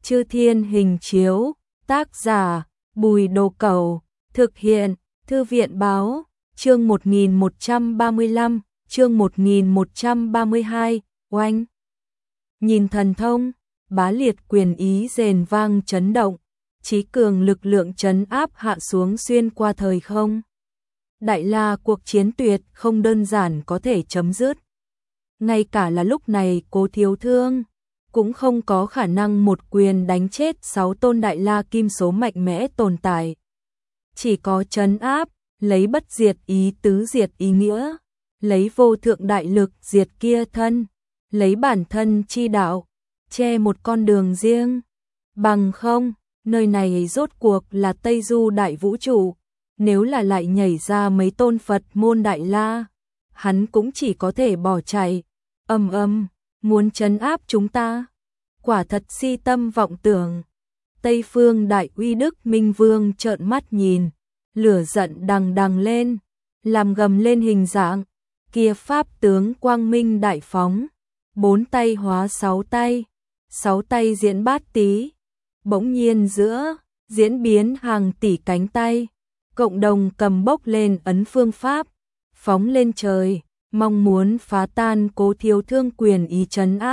Chư Thiên Hình Chiếu, tác giả Bùi Đồ Cẩu, thực hiện Thư viện Báo, chương 1135, chương 1132, oanh. Nhìn thần thông, bá liệt quyền ý rền vang chấn động, chí cường lực lượng trấn áp hạ xuống xuyên qua thời không. Đại La cuộc chiến tuyệt không đơn giản có thể chấm dứt. Ngay cả là lúc này Cố Thiếu Thương cũng không có khả năng một quyền đánh chết 6 tôn Đại La kim số mạnh mẽ tồn tại. Chỉ có trấn áp, lấy bất diệt ý tứ diệt ý nghĩa, lấy vô thượng đại lực diệt kia thân, lấy bản thân chi đạo, che một con đường riêng. Bằng không, nơi này rốt cuộc là Tây Du đại vũ trụ, nếu là lại nhảy ra mấy tôn Phật môn Đại La, hắn cũng chỉ có thể bỏ chạy. Muốn trấn áp chúng ta, quả thật si tâm vọng tưởng. Tây Phương Đại Uy Đức Minh Vương trợn mắt nhìn, lửa giận đằng đằng lên, làm gầm lên hình dạng, kia pháp tướng quang minh đại phóng, 4 tay hóa 6 tay, 6 tay diễn bát tí, bỗng nhiên giữa, diễn biến hàng tỷ cánh tay, cộng đồng cầm bốc lên ấn phương pháp, phóng lên trời, mong muốn phá tan Cố Thiếu Thương quyền ý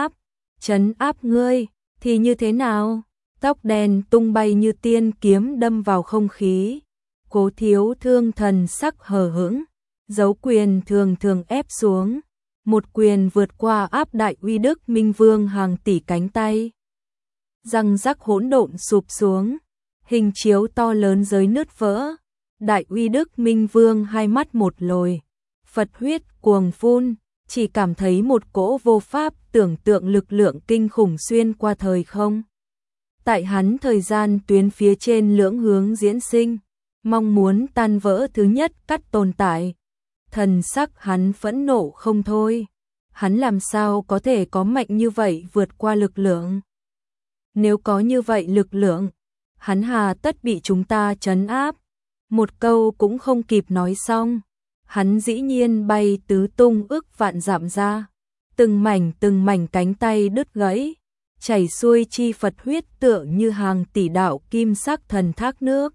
trấn áp ngươi, thì như thế nào? Tóc đen tung bay như tiên kiếm đâm vào không khí. Cố Thiếu Thương thần sắc hờ hững, dấu quyền thường thường ép xuống, một quyền vượt qua áp Đại Uy Đức Minh Vương hàng tỷ cánh tay. Răng rắc hỗn độn sụp xuống, hình chiếu to lớn giới nứt vỡ. Đại Uy Đức Minh Vương hai mắt một lồi, Phật huyết cuồng phun, chỉ cảm thấy một cỗ vô pháp tưởng tượng lực lượng kinh khủng xuyên qua thời không. Tại hắn thời gian tuyến phía trên lưỡng hướng diễn sinh, mong muốn tan vỡ thứ nhất cắt tồn tại. Thần sắc hắn phẫn nộ không thôi, hắn làm sao có thể có mạnh như vậy vượt qua lực lượng. Nếu có như vậy lực lượng, hắn hà tất bị chúng ta trấn áp. Một câu cũng không kịp nói xong, hắn dĩ nhiên bay tứ tung ức vạn dặm ra, từng mảnh cánh tay đứt gãy, chảy xuôi chi Phật huyết tựa như hàng tỷ đạo kim sắc thần thác nước.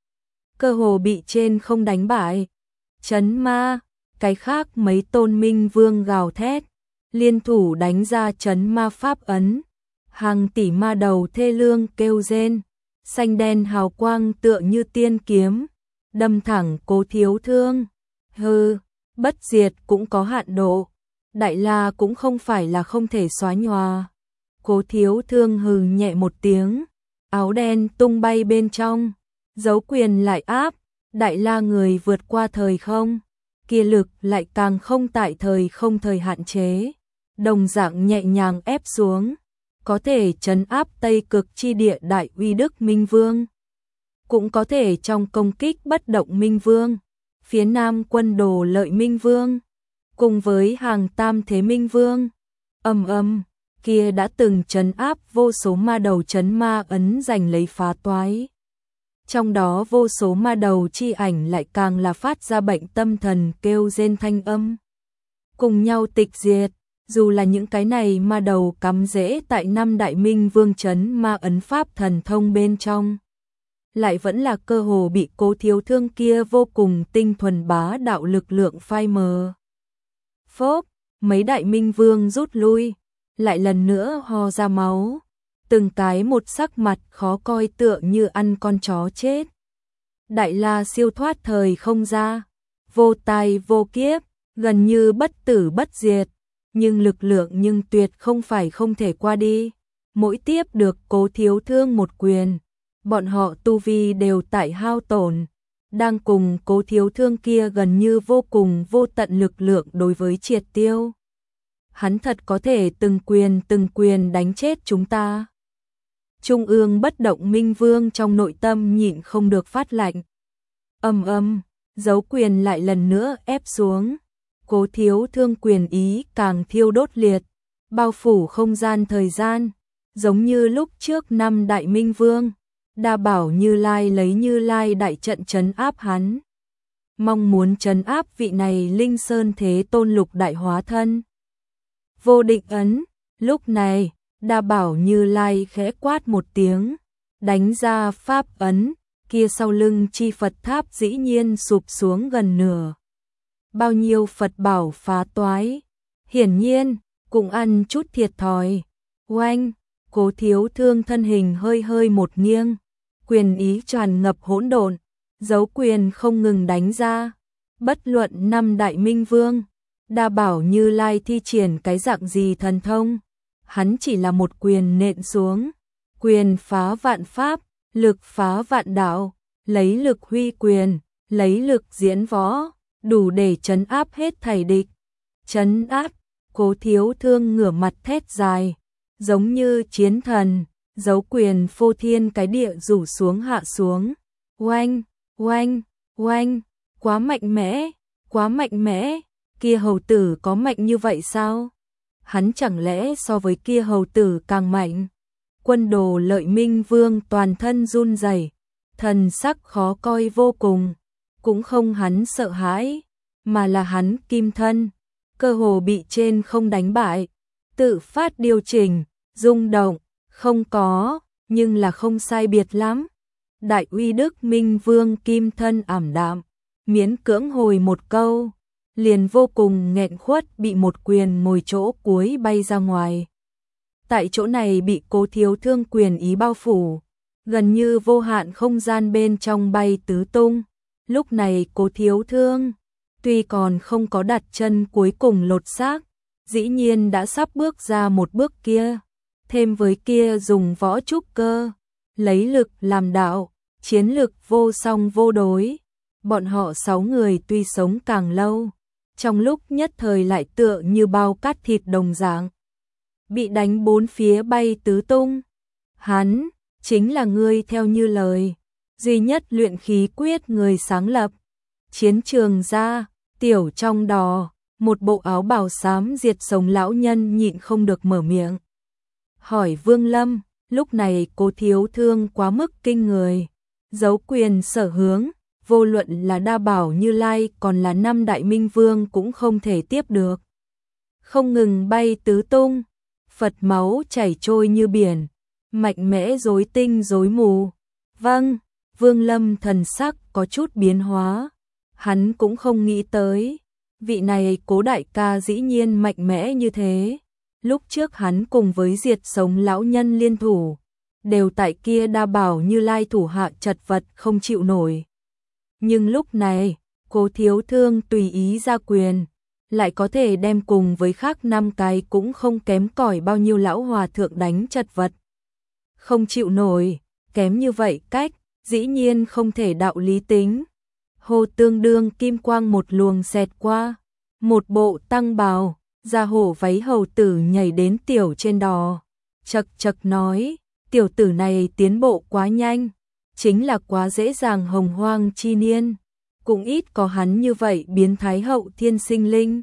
Cơ hồ bị trên không đánh bại. Trấn ma, cái khác mấy tôn Minh Vương gào thét, liên thủ đánh ra trấn ma pháp ấn. Hàng tỷ ma đầu thê lương kêu rên, xanh đen hào quang tựa như tiên kiếm, đâm thẳng Cố Thiếu Thương. Hừ, bất diệt cũng có hạn độ, Đại La cũng không phải là không thể xóa nhòa. Cố Thiếu Thương hừ nhẹ một tiếng, áo đen tung bay bên trong, dấu quyền lại áp, Đại La người vượt qua thời không, kia lực lại càng không tại thời không thời hạn chế, đồng dạng nhẹ nhàng ép xuống, có thể trấn áp Tây Cực chi địa Đại Uy Đức Minh Vương, cũng có thể trong công kích bất động Minh Vương, phía Nam quân Đồ Lợi Minh Vương, cùng với hàng tam thế Minh Vương. Kia đã từng trấn áp vô số ma đầu trấn ma ấn giành lấy phá toái. Trong đó vô số ma đầu chi ảnh lại càng là phát ra bệnh tâm thần kêu rên thanh âm. Cùng nhau tịch diệt, dù là những cái này ma đầu cắm rễ tại 5 đại Minh Vương trấn ma ấn pháp thần thông bên trong, lại vẫn là cơ hồ bị Cố Thiếu Thương kia vô cùng tinh thuần bá đạo lực lượng phai mờ. Phốp, mấy đại Minh Vương rút lui, lại lần nữa ho ra máu, từng cái một sắc mặt khó coi tựa như ăn con chó chết. Đại La siêu thoát thời không ra, vô tai vô kiếp, gần như bất tử bất diệt, nhưng lực lượng nhưng tuyệt không phải không thể qua đi. Mỗi tiếp được Cố Thiếu Thương một quyền, bọn họ tu vi đều tại hao tổn, đang cùng Cố Thiếu Thương kia gần như vô cùng vô tận lực lượng đối với triệt tiêu. Hắn thật có thể từng quyền đánh chết chúng ta. Trung ương bất động Minh Vương trong nội tâm nhịn không được phát lạnh. Dấu quyền lại lần nữa ép xuống. Cố Thiếu Thương quyền ý càng thiêu đốt liệt, bao phủ không gian thời gian, giống như lúc trước 5 đại Minh Vương, đa bảo Như Lai lấy Như Lai đại trận trấn áp hắn. Mong muốn trấn áp vị này Linh Sơn Thế Tôn lục đại hóa thân. Vô định ấn, lúc này, Đa Bảo Như Lai khẽ quát một tiếng, đánh ra pháp ấn, kia sau lưng chi Phật tháp dĩ nhiên sụp xuống gần nửa. Bao nhiêu Phật bảo phá toái, hiển nhiên cũng ăn chút thiệt thòi. Oanh, Cố Thiếu Thương thân hình hơi hơi một nghiêng, quyền ý tràn ngập hỗn độn, dấu quyền không ngừng đánh ra. Bất luận năm đại minh vương, Đa Bảo Như Lai thi triển cái dạng gì thần thông, hắn chỉ là một quyền nện xuống, quyền phá vạn pháp, lực phá vạn đạo, lấy lực huy quyền, lấy lực diễn võ, đủ để trấn áp hết thảy địch. Trấn áp, Cố Thiếu Thương ngửa mặt thét dài, giống như chiến thần, dấu quyền phô thiên cái địa rủ xuống hạ xuống. Oanh, oanh, oanh, quá mạnh mẽ, quá mạnh mẽ, kia hầu tử có mạnh như vậy sao? Hắn chẳng lẽ so với kia hầu tử càng mạnh? Quân Đồ Lợi Minh Vương toàn thân run rẩy, thần sắc khó coi vô cùng, cũng không hắn sợ hãi, mà là hắn kim thân, cơ hồ bị trên không đánh bại, tự phát điều chỉnh, rung động, không có, nhưng là không sai biệt lắm. Đại uy Đức Minh Vương kim thân ảm đạm, miễn cưỡng hồi một câu, liền vô cùng nghẹn khuất bị một quyền ngồi chỗ cuối bay ra ngoài. Tại chỗ này bị Cố Thiếu Thương quyền ý bao phủ, gần như vô hạn không gian bên trong bay tứ tung. Lúc này Cố Thiếu Thương, tuy còn không có đặt chân cuối cùng lột xác, dĩ nhiên đã sắp bước ra một bước kia, thêm với kia dùng võ trúc cơ, lấy lực làm đạo, chiến lực vô song vô đối. Bọn họ 6 người tuy sống càng lâu, trong lúc nhất thời lại tựa như bao cát thịt đồng dạng, bị đánh bốn phía bay tứ tung. Hắn chính là ngươi theo như lời, duy nhất luyện khí quyết người sáng lập. Chiến trường ra, tiểu trong đò, một bộ áo bào xám diệt sống lão nhân nhịn không được mở miệng. Hỏi Vương Lâm, lúc này Cố Thiếu Thương quá mức kinh người, dấu quyền sở hướng, vô luận là Đa Bảo Như Lai còn là năm đại minh vương cũng không thể tiếp được. Không ngừng bay tứ tung, Phật máu chảy trôi như biển, mạnh mẽ rối tinh rối mù. Vâng, Vương Lâm thần sắc có chút biến hóa, hắn cũng không nghĩ tới, vị này Cố đại ca dĩ nhiên mạnh mẽ như thế. Lúc trước hắn cùng với diệt sống lão nhân liên thủ, đều tại kia Đa Bảo Như Lai thủ hạ chật vật không chịu nổi. Nhưng lúc này, Cố Thiếu Thương tùy ý ra quyền, lại có thể đem cùng với khác 5 cái cũng không kém cỏi bao nhiêu lão hòa thượng đánh chật vật. Không chịu nổi, kém như vậy cách, dĩ nhiên không thể đạo lý tính. Hồ tương đương kim quang một luồng xẹt qua, một bộ tăng bào, da hổ váy hầu tử nhảy đến tiểu trên đò, chật chật nói, tiểu tử này tiến bộ quá nhanh, chính là quá dễ dàng hồng hoang chi niên, cũng ít có hắn như vậy biến thái hậu thiên sinh linh.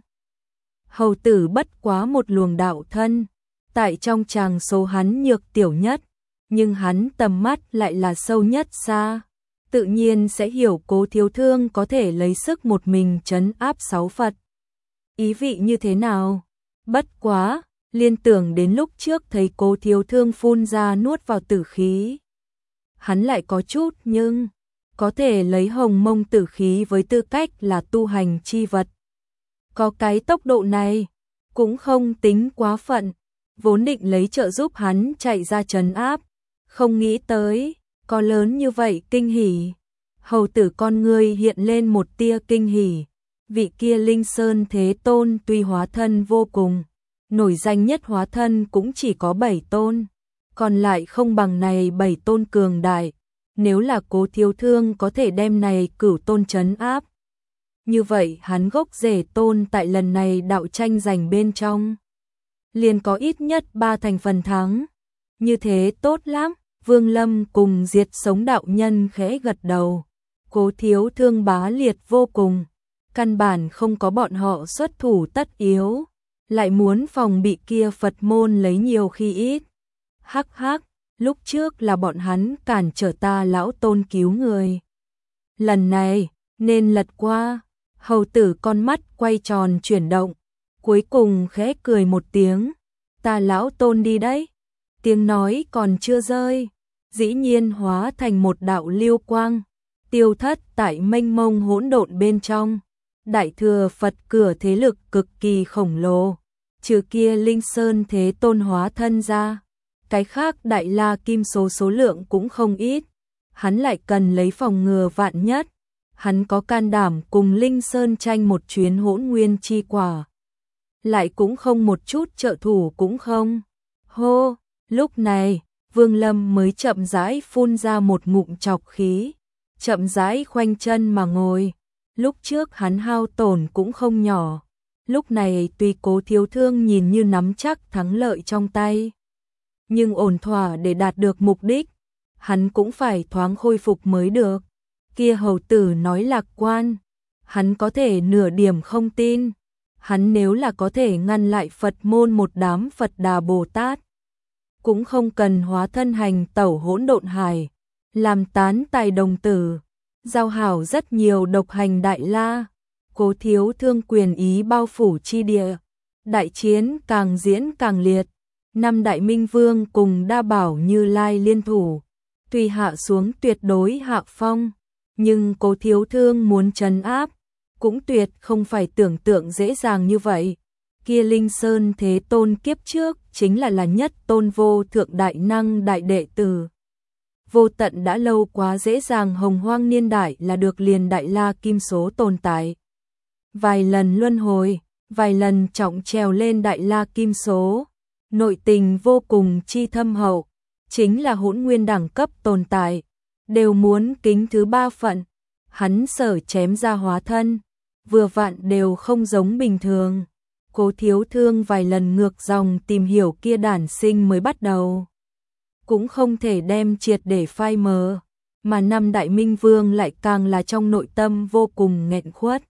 Hầu tử bất quá một luồng đạo thân, tại trong tràng số hắn nhược tiểu nhất, nhưng hắn tầm mắt lại là sâu nhất xa, tự nhiên sẽ hiểu Cố Thiếu Thương có thể lấy sức một mình trấn áp 6 Phật. Ý vị như thế nào? Bất quá, liên tưởng đến lúc trước thấy Cố Thiếu Thương phun ra nuốt vào tử khí. Hắn lại có chút nhưng, có thể lấy hồng mông tử khí với tư cách là tu hành chi vật. Có cái tốc độ này, cũng không tính quá phận, vốn định lấy trợ giúp hắn chạy ra trấn áp, không nghĩ tới, có lớn như vậy kinh hỉ. Hầu tử con ngươi hiện lên một tia kinh hỉ, vị kia Linh Sơn Thế Tôn tuy hóa thân vô cùng, nổi danh nhất hóa thân cũng chỉ có 7 tôn, còn lại không bằng này 7 tôn cường đại, nếu là Cố Thiếu Thương có thể đem này cửu tôn trấn áp. Như vậy hắn gốc rễ tôn tại lần này đạo tranh giành bên trong, liền có ít nhất 3 thành phần thắng, như thế tốt lắm. Vương Lâm cùng diệt sống đạo nhân khẽ gật đầu, Cố Thiếu Thương bá liệt vô cùng, căn bản không có bọn họ xuất thủ tất yếu, lại muốn phòng bị kia Phật môn lấy nhiều khi ít. Hắc hắc, lúc trước là bọn hắn cản trở ta lão tôn cứu người. Lần này, nên lật qua, hầu tử con mắt quay tròn chuyển động, cuối cùng khẽ cười một tiếng, ta lão tôn đi đấy, Tiếng nói còn chưa rơi, dĩ nhiên hóa thành một đạo lưu quang, tiêu thất tại mênh mông hỗn độn bên trong. Đại Thừa Phật cửa thế lực cực kỳ khổng lồ, trừ kia Linh Sơn Thế Tôn hóa thân ra, cái khác Đại La Kim số lượng cũng không ít. Hắn lại cần lấy phòng ngừa vạn nhất, hắn có can đảm cùng Linh Sơn tranh một chuyến hỗn nguyên chi quả, lại cũng không một chút trợ thủ cũng không. Hô, lúc này, Vương Lâm mới chậm rãi phun ra một ngụm trọc khí, chậm rãi khoanh chân mà ngồi. Lúc trước hắn hao tổn cũng không nhỏ, lúc này tuy Cố Thiếu Thương nhìn như nắm chắc thắng lợi trong tay, nhưng ổn thỏa để đạt được mục đích, hắn cũng phải thoáng khôi phục mới được. Kia hầu tử nói lạc quan, hắn có thể nửa điểm không tin. Hắn nếu là có thể ngăn lại Phật môn một đám Phật Đà Bồ Tát, cũng không cần hóa thân hành tẩu hỗn độn hải, làm tán tài đồng tử, giao hảo rất nhiều độc hành Đại La. Cố Thiếu Thương quyền ý bao phủ chi địa, đại chiến càng diễn càng liệt. Năm Đại Minh Vương cùng Đa Bảo Như Lai liên thủ, tuy hạ xuống tuyệt đối hạ phong, nhưng Cố Thiếu Thương muốn trấn áp, cũng tuyệt không phải tưởng tượng dễ dàng như vậy. Kia Linh Sơn Thế Tôn kiếp trước chính là nhất tôn vô thượng đại năng đại đệ tử. Vô tận đã lâu quá dễ dàng hồng hoang niên đại là được liền Đại La Kim số tồn tại. Vài lần luân hồi, vài lần trọng trèo lên Đại La Kim số, nội tình vô cùng chi thâm hậu, chính là hỗn nguyên đẳng cấp tồn tại, đều muốn kính thứ ba phận. Hắn sở chém ra hóa thân, vừa vặn đều không giống bình thường. Cố Thiếu Thương vài lần ngược dòng tìm hiểu kia đản sinh mới bắt đầu, cũng không thể đem triệt để phai mờ, mà năm Đại Minh Vương lại càng là trong nội tâm vô cùng nghẹn khuất.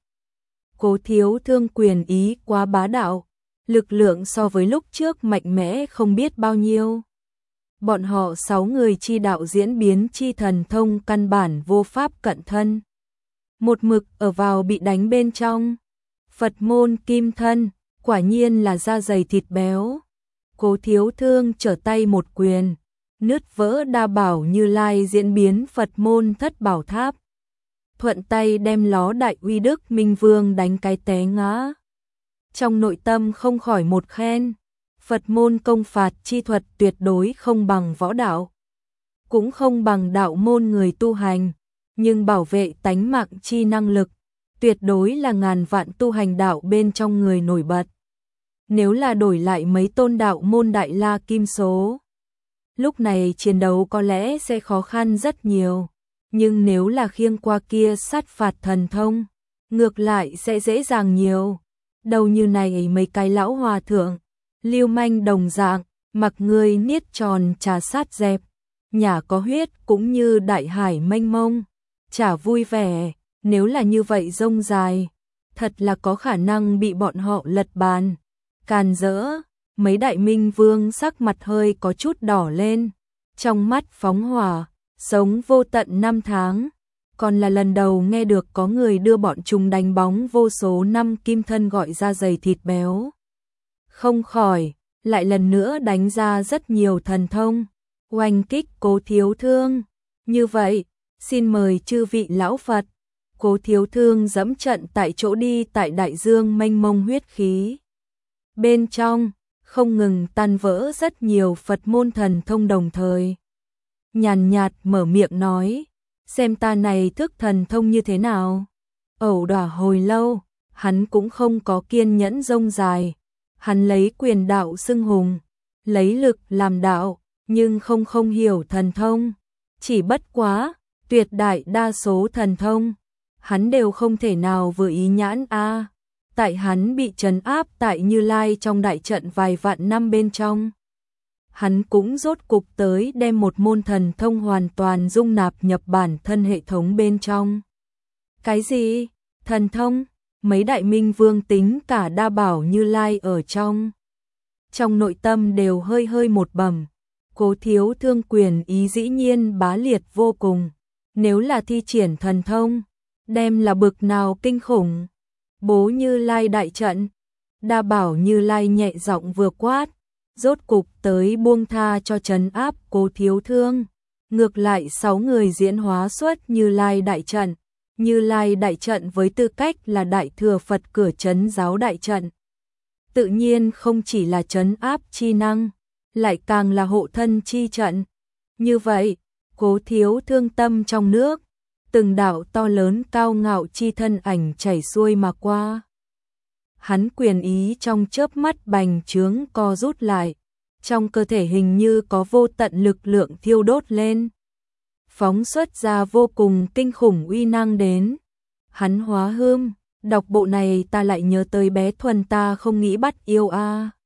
Cố Thiếu Thương quyền ý quá bá đạo, lực lượng so với lúc trước mạnh mẽ không biết bao nhiêu. Bọn họ 6 người chi đạo diễn biến chi thần thông căn bản vô pháp cận thân, một mực ở vào bị đánh bên trong. Phật môn kim thân, quả nhiên là da dày thịt béo. Cố Thiếu Thương trở tay một quyền, nứt vỡ Đa Bảo Như Lai diễn biến Phật môn thất bảo tháp, thuận tay đem ló Đại Uy Đức Minh Vương đánh cái té ngã. Trong nội tâm không khỏi một khen, Phật môn công phạt chi thuật tuyệt đối không bằng võ đạo, cũng không bằng đạo môn người tu hành, nhưng bảo vệ tánh mạng chi năng lực, tuyệt đối là ngàn vạn tu hành đạo bên trong người nổi bật. Nếu là đổi lại mấy tôn đạo môn Đại La Kim số, lúc này chiến đấu có lẽ sẽ khó khăn rất nhiều, nhưng nếu là khiêng qua kia sát phạt thần thông, ngược lại sẽ dễ dàng nhiều. Đầu như này mấy cái lão hòa thượng, lưu manh đồng dạng, mặc người niết tròn trà sát dẹp, nhà có huyết cũng như đại hải mênh mông, chả vui vẻ. Nếu là như vậy rông dài, thật là có khả năng bị bọn họ lật bàn. Càn rỡ, mấy Đại Minh Vương sắc mặt hơi có chút đỏ lên, trong mắt phóng hỏa, sống vô tận 5 tháng, còn là lần đầu nghe được có người đưa bọn chúng đánh bóng vô số năm kim thân gọi ra dày thịt béo. Không khỏi, lại lần nữa đánh ra rất nhiều thần thông, oanh kích Cố Thiếu Thương. Như vậy, xin mời chư vị lão Phật. Cố Thiếu Thương dẫm trận tại chỗ đi tại đại dương mênh mông huyết khí. Bên trong, không ngừng tan vỡ rất nhiều Phật môn thần thông đồng thời. Nhàn nhạt mở miệng nói, xem ta này thức thần thông như thế nào. Ẩu đả hồi lâu, hắn cũng không có kiên nhẫn rông dài. Hắn lấy quyền đạo xưng hùng, lấy lực làm đạo, nhưng không hiểu thần thông. Chỉ bất quá, tuyệt đại đa số thần thông, hắn đều không thể nào vừa ý nhãn a. Tại hắn bị trấn áp tại Như Lai trong đại trận vài vạn năm bên trong, hắn cũng rốt cục tới đem một môn thần thông hoàn toàn dung nạp nhập bản thân hệ thống bên trong. Cái gì? Thần thông? Mấy Đại Minh Vương tính cả Đa Bảo Như Lai ở trong nội tâm đều hơi một bầm. Cố Thiếu Thương quyền ý dĩ nhiên bá liệt vô cùng. Nếu là thi triển thần thông, đem là bực nào kinh khủng. Bố Như Lai đại trận, Đa Bảo Như Lai nhẹ giọng vừa quát, rốt cục tới buông tha cho trấn áp Cố Thiếu Thương. Ngược lại 6 người diễn hóa xuất Như Lai đại trận. Như Lai đại trận với tư cách là đại thừa Phật cửa trấn giáo đại trận. Tự nhiên không chỉ là trấn áp chi năng, lại càng là hộ thân chi trận. Như vậy, Cố Thiếu Thương tâm trong nước, từng đạo to lớn cao ngạo chi thân ảnh chảy xuôi mà qua. Hắn quyền ý trong chớp mắt bành trướng co rút lại, trong cơ thể hình như có vô tận lực lượng thiêu đốt lên, phóng xuất ra vô cùng kinh khủng uy năng đến. Hắn hóa hươm, đọc bộ này ta lại nhớ tới bé Thuần ta không nghĩ bắt yêu a.